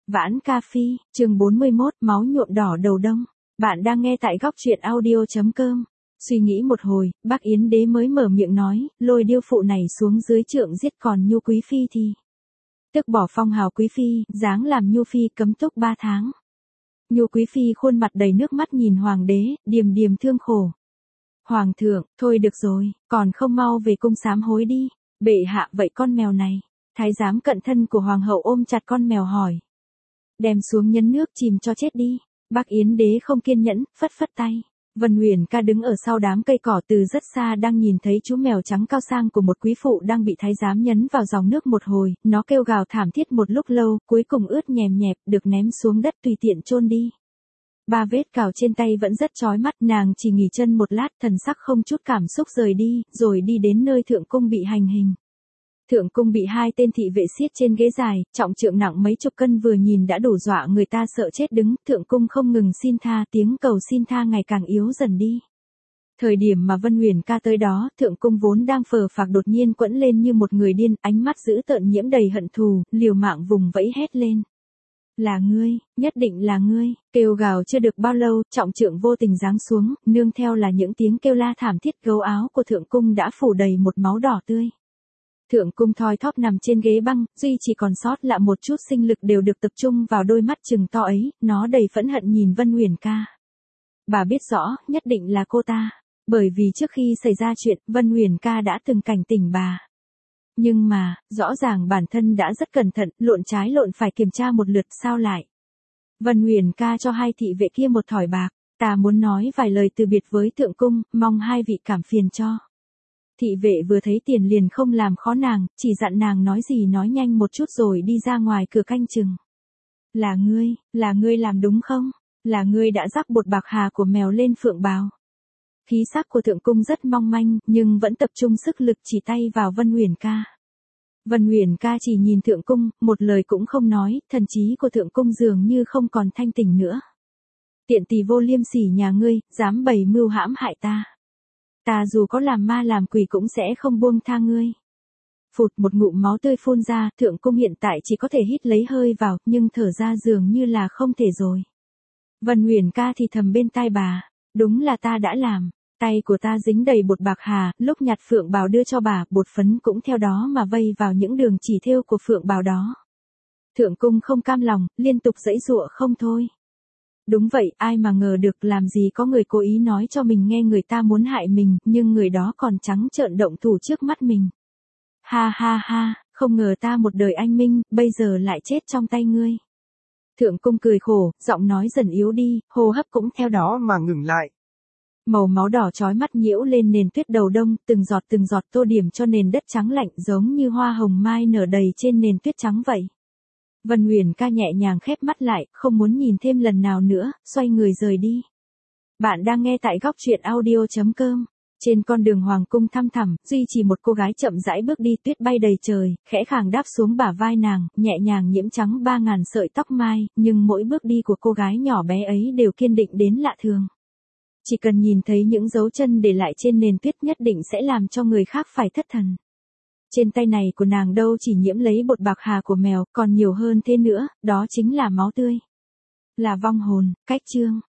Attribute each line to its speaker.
Speaker 1: Vãn Ca Phi, chương 41, máu nhuộm đỏ đầu đông. Bạn đang nghe tại góc truyện audio.com. Suy nghĩ một hồi, bác Yến Đế mới mở miệng nói, lôi điêu phụ này xuống dưới trượng giết còn Nhu Quý Phi thì. Tức bỏ phong hào Quý Phi, dáng làm Nhu Phi cấm túc 3 tháng. Nhu Quý Phi khuôn mặt đầy nước mắt nhìn Hoàng đế, điềm điềm thương khổ. Hoàng thượng, thôi được rồi, còn không mau về cung sám hối đi. Bệ hạ vậy con mèo này. Thái giám cận thân của Hoàng hậu ôm chặt con mèo hỏi. Đem xuống nhấn nước chìm cho chết đi. Bác Yến Đế không kiên nhẫn, phất phất tay. Vân Huyền Ca đứng ở sau đám cây cỏ từ rất xa đang nhìn thấy chú mèo trắng cao sang của một quý phụ đang bị thái giám nhấn vào dòng nước một hồi, nó kêu gào thảm thiết một lúc lâu, cuối cùng ướt nhèm nhẹp, được ném xuống đất tùy tiện chôn đi. 3 vết cào trên tay vẫn rất chói mắt, nàng chỉ nghỉ chân một lát, thần sắc không chút cảm xúc rời đi, rồi đi đến nơi thượng cung bị hành hình. Thượng cung bị 2 tên thị vệ siết trên ghế dài, trọng trượng nặng mấy chục cân vừa nhìn đã đủ dọa người ta sợ chết đứng, thượng cung không ngừng xin tha, tiếng cầu xin tha ngày càng yếu dần đi. Thời điểm mà Vân Huyền Ca tới đó, thượng cung vốn đang phờ phạc đột nhiên quẫn lên như một người điên, ánh mắt dữ tợn nhiễm đầy hận thù, liều mạng vùng vẫy hét lên. Là ngươi, nhất định là ngươi, kêu gào chưa được bao lâu, trọng trượng vô tình giáng xuống, nương theo là những tiếng kêu la thảm thiết, gấu áo của thượng cung đã phủ đầy một máu đỏ tươi. Thượng cung thoi thóp nằm trên ghế băng, duy chỉ còn sót lại một chút sinh lực đều được tập trung vào đôi mắt trừng to ấy, nó đầy phẫn hận nhìn Vân Huyền Ca. Bà biết rõ, nhất định là cô ta, bởi vì trước khi xảy ra chuyện, Vân Huyền Ca đã từng cảnh tỉnh bà. Nhưng mà, rõ ràng bản thân đã rất cẩn thận, lộn trái lộn phải kiểm tra một lượt sao lại. Vân Huyền Ca cho 2 thị vệ kia một thỏi bạc, ta muốn nói vài lời từ biệt với thượng cung, mong 2 vị cảm phiền cho. Thị vệ vừa thấy tiền liền không làm khó nàng, chỉ dặn nàng nói gì nói nhanh một chút rồi đi ra ngoài cửa canh chừng. Là ngươi làm đúng không? Là ngươi đã rắc bột bạc hà của mèo lên phượng bào. Khí sắc của thượng cung rất mong manh, nhưng vẫn tập trung sức lực chỉ tay vào Vân Huyền Ca. Vân Huyền Ca chỉ nhìn thượng cung, một lời cũng không nói, thần trí của thượng cung dường như không còn thanh tỉnh nữa. Tiện tỳ vô liêm sỉ nhà ngươi, dám bày mưu hãm hại ta. Ta dù có làm ma làm quỷ cũng sẽ không buông tha ngươi. Phụt một ngụm máu tươi phun ra, thượng cung hiện tại chỉ có thể hít lấy hơi vào, nhưng thở ra dường như là không thể rồi. Vân Huyền Ca thì thầm bên tai bà, đúng là ta đã làm, tay của ta dính đầy bột bạc hà, lúc nhặt phượng bào đưa cho bà, bột phấn cũng theo đó mà vây vào những đường chỉ thêu của phượng bào đó. Thượng cung không cam lòng, liên tục giãy giụa không thôi. Đúng vậy, ai mà ngờ được làm gì có người cố ý nói cho mình nghe người ta muốn hại mình, nhưng người đó còn trắng trợn động thủ trước mắt mình. Ha ha ha, không ngờ ta một đời anh minh, bây giờ lại chết trong tay ngươi. Thượng cung cười khổ, giọng nói dần yếu đi, hô hấp cũng theo đó mà ngừng lại. Màu máu đỏ chói mắt nhiễu lên nền tuyết đầu đông, từng giọt tô điểm cho nền đất trắng lạnh giống như hoa hồng mai nở đầy trên nền tuyết trắng vậy. Vân Huyền Ca nhẹ nhàng khép mắt lại, không muốn nhìn thêm lần nào nữa, xoay người rời đi. Bạn đang nghe tại góc truyện audio.com. Trên con đường hoàng cung thăm thẳm, duy chỉ một cô gái chậm rãi bước đi, tuyết bay đầy trời, khẽ khàng đáp xuống bả vai nàng, nhẹ nhàng nhiễm trắng 3000 sợi tóc mai, nhưng mỗi bước đi của cô gái nhỏ bé ấy đều kiên định đến lạ thường. Chỉ cần nhìn thấy những dấu chân để lại trên nền tuyết nhất định sẽ làm cho người khác phải thất thần. Trên tay này của nàng đâu chỉ nhiễm lấy bột bạc hà của mèo, còn nhiều hơn thế nữa, đó chính là máu tươi. Là vong hồn, cách chương.